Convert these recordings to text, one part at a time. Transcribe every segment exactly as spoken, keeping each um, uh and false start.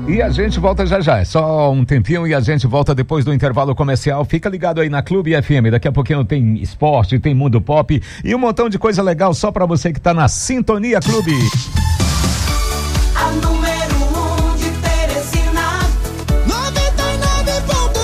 E a gente volta já já, é só um tempinho e a gente volta depois do intervalo comercial. Fica ligado aí na Clube F M, daqui a pouquinho tem esporte, tem mundo pop e um montão de coisa legal só pra você que tá na Sintonia Clube. A número um de Teresina, noventa e nove ponto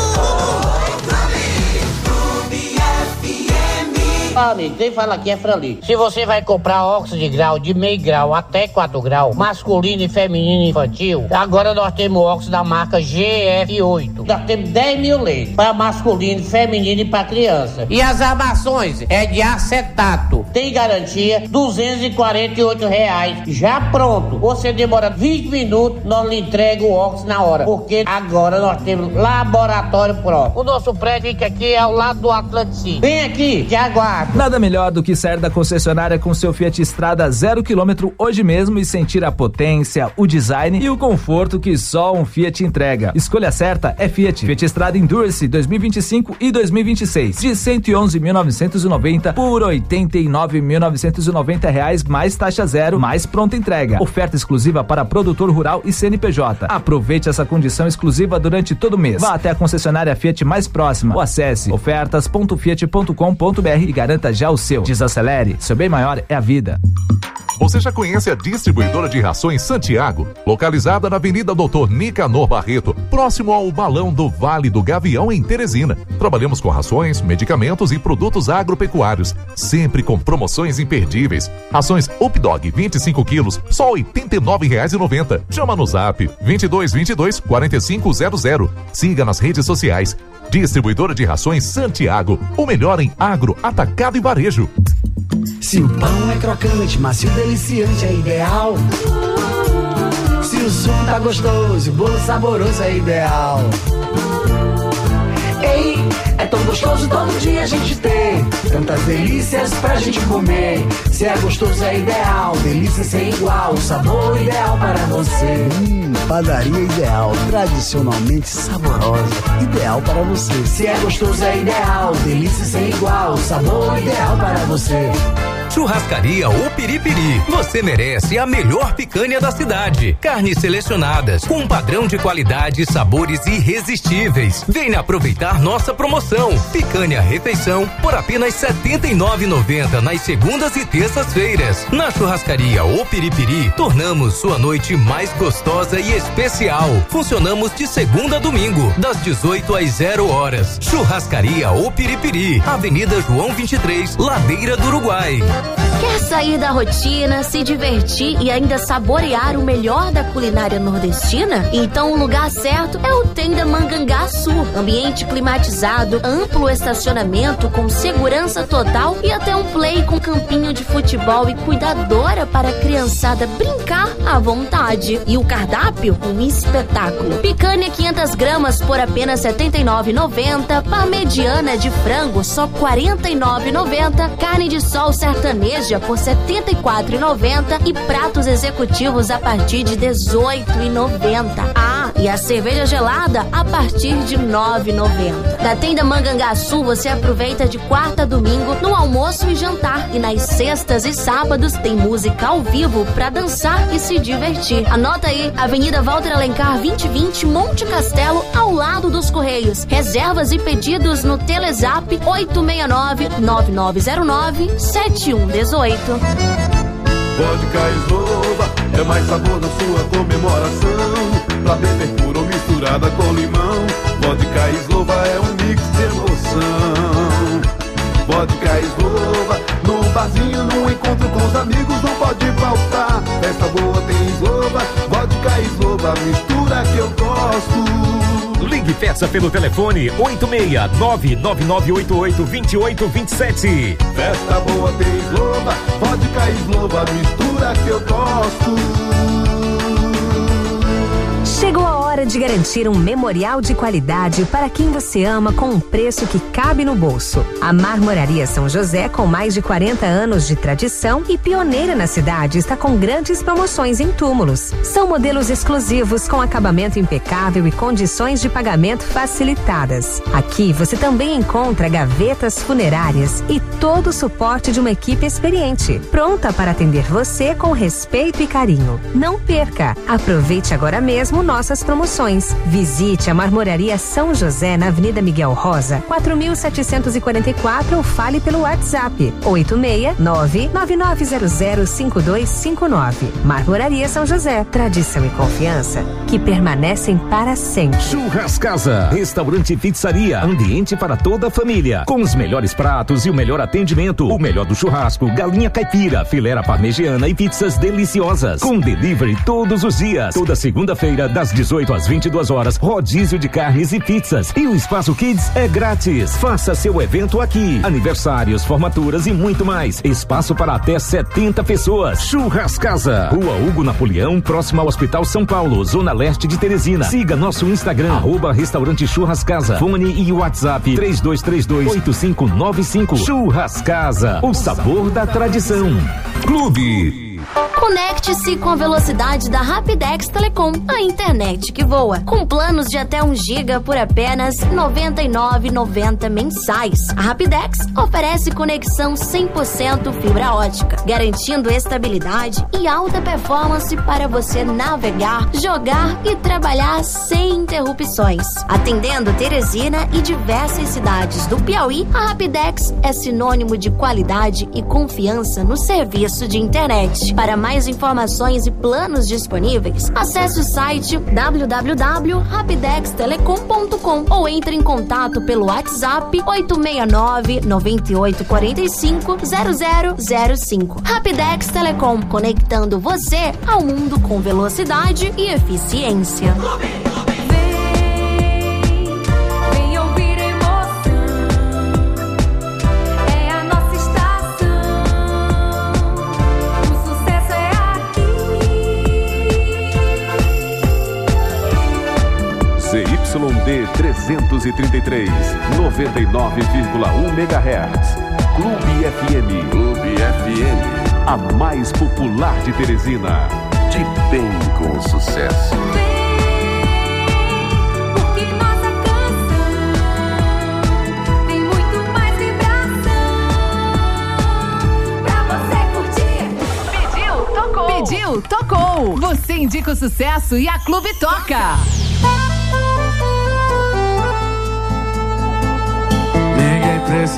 um. Clube F M. Fala, amigo, quem fala aqui é Frali. Se você vai comprar óxido de grau de meio grau até quatro graus, masculino e feminino e infantil, agora nós temos óxido da marca G F oito. Nós temos dez mil leitos para masculino, feminino e para criança. E as armações é de acetato. Tem garantia, duzentos e quarenta e oito reais. Já pronto. Você demora vinte minutos, nós lhe entregamos o óxido na hora. Porque agora nós temos laboratório próprio. O nosso prédio fica aqui ao lado do Atlantic. Vem aqui, te aguardo. Nada melhor do que sair da concessionária com seu Fiat Strada zero quilômetro hoje mesmo e sentir a potência, o design e o conforto que só um Fiat entrega. Escolha certa é Fiat. Fiat Strada Endurance dois mil e vinte e cinco e dois mil e vinte e seis de cento e onze mil novecentos e noventa por oitenta e nove mil novecentos e noventa reais mais taxa zero mais pronta entrega. Oferta exclusiva para produtor rural e C N P J. Aproveite essa condição exclusiva durante todo o mês. Vá até a concessionária Fiat mais próxima ou acesse ofertas ponto fiat ponto com ponto br e garanta já o seu. Desacelere, seu bem maior é a vida. Você já conhece a distribuidora de rações Santiago, localizada na Avenida Doutor Nicanor Barreto, próximo ao Balão do Vale do Gavião, em Teresina. Trabalhamos com rações, medicamentos e produtos agropecuários, sempre com promoções imperdíveis. Rações Updog vinte e cinco quilos, só oitenta e nove reais e noventa centavos. Chama no zap vinte e dois, vinte e dois, quarenta e cinco zero zero. Siga nas redes sociais. Distribuidora de rações Santiago, o melhor em agro, atacado e varejo. Se o pão é crocante, macio, deliciante, é ideal. Se o suco tá gostoso, o bolo saboroso, é ideal. Ei, é tão gostoso todo dia a gente ter tantas delícias pra gente comer. Se é gostoso é ideal, delícia sem igual, o sabor ideal para você. Hum, padaria ideal, tradicionalmente saborosa, ideal para você. Se é gostoso é ideal, delícia sem igual, o sabor ideal para você. Churrascaria O Piripiri. Você merece a melhor picanha da cidade. Carnes selecionadas, com um padrão de qualidade e sabores irresistíveis. Venha aproveitar nossa promoção. Picanha refeição por apenas setenta e nove reais e noventa centavos nas segundas e terças-feiras. Na Churrascaria O Piripiri, tornamos sua noite mais gostosa e especial. Funcionamos de segunda a domingo, das dezoito às zero horas. Churrascaria O Piripiri, Avenida João vinte e três, Ladeira do Uruguai. Quer sair da rotina, se divertir e ainda saborear o melhor da culinária nordestina? Então o lugar certo é o Tenda Mangangaçu. Ambiente climatizado, amplo estacionamento com segurança total e até um play com campinho de futebol e cuidadora para a criançada brincar à vontade. E o cardápio? Um espetáculo. Picanha quinhentas gramas por apenas setenta e nove reais e noventa centavos. Parmegiana de frango só quarenta e nove reais e noventa centavos. Carne de sol sertaneja por setenta e quatro reais e noventa centavos e pratos executivos a partir de dezoito reais e noventa centavos. Ah, e a cerveja gelada a partir de nove reais e noventa centavos. Da Tenda Mangangaçu você aproveita de quarta a domingo no almoço e jantar, e nas sextas e sábados tem música ao vivo pra dançar e se divertir. Anota aí, Avenida Walter Alencar vinte e vinte, Monte Castelo, ao lado dos Correios. Reservas e pedidos no Telezap oito seis nove, nove nove zero nove, sete um um oito. Vodka Slova é mais sabor na sua comemoração. Pra beber puro ou misturada com limão. Vodka Slova é um mix de emoção. Vodka Slova, no barzinho, no encontro com os amigos, não pode faltar. Festa boa tem Slova, Vodka Slova, mistura que eu gosto. Ligue e peça pelo telefone oito seis nove nove nove oito oito dois oito dois sete. Festa boa tem Slova, Vodka Slova, mistura que eu gosto. Chegou a hora de garantir um memorial de qualidade para quem você ama com um preço que cabe no bolso. A Marmoraria São José, com mais de quarenta anos de tradição e pioneira na cidade, está com grandes promoções em túmulos. São modelos exclusivos com acabamento impecável e condições de pagamento facilitadas. Aqui você também encontra gavetas funerárias e todo o suporte de uma equipe experiente, pronta para atender você com respeito e carinho. Não perca! Aproveite agora mesmo nossas promoções. Visite a Marmoraria São José na Avenida Miguel Rosa, quatro mil setecentos e quarenta e quatro, ou fale pelo WhatsApp oito seis nove nove nove zero zero cinco dois cinco nove. Marmoraria São José, tradição e confiança que permanecem para sempre. Churrascasa, restaurante e pizzaria, ambiente para toda a família, com os melhores pratos e o melhor atendimento, o melhor do churrasco, galinha caipira, filé parmegiana e pizzas deliciosas, com delivery todos os dias. Toda segunda-feira, das dezoito às vinte e duas horas, rodízio de carnes e pizzas. E o Espaço Kids é grátis. Faça seu evento aqui. Aniversários, formaturas e muito mais. Espaço para até setenta pessoas. Churrascasa, Rua Hugo Napoleão, próximo ao Hospital São Paulo, Zona Leste de Teresina. Siga nosso Instagram, arroba Restaurante Churrascasa. Fone e WhatsApp três dois três dois oito cinco nove cinco. Churrascasa, o sabor da tradição. Clube. Conecte-se com a velocidade da Rapidex Telecom, a internet que voa. Com planos de até um giga por apenas noventa e nove reais e noventa centavos mensais. A Rapidex oferece conexão cem por cento fibra ótica, garantindo estabilidade e alta performance para você navegar, jogar e trabalhar sem interrupções. Atendendo Teresina e diversas cidades do Piauí, a Rapidex é sinônimo de qualidade e confiança no serviço de internet. Para mais informações e planos disponíveis, acesse o site w w w ponto rapidex telecom ponto com ou entre em contato pelo WhatsApp oito seis nove nove oito quatro cinco zero zero zero cinco. Rapidex Telecom, conectando você ao mundo com velocidade e eficiência. Z Y D trezentos e trinta e três, noventa e nove vírgula um megahertz. Clube F M. Clube F M. A mais popular de Teresina. De bem com sucesso. Pediu, tocou. Você indica o sucesso e a Clube toca. Ninguém precisa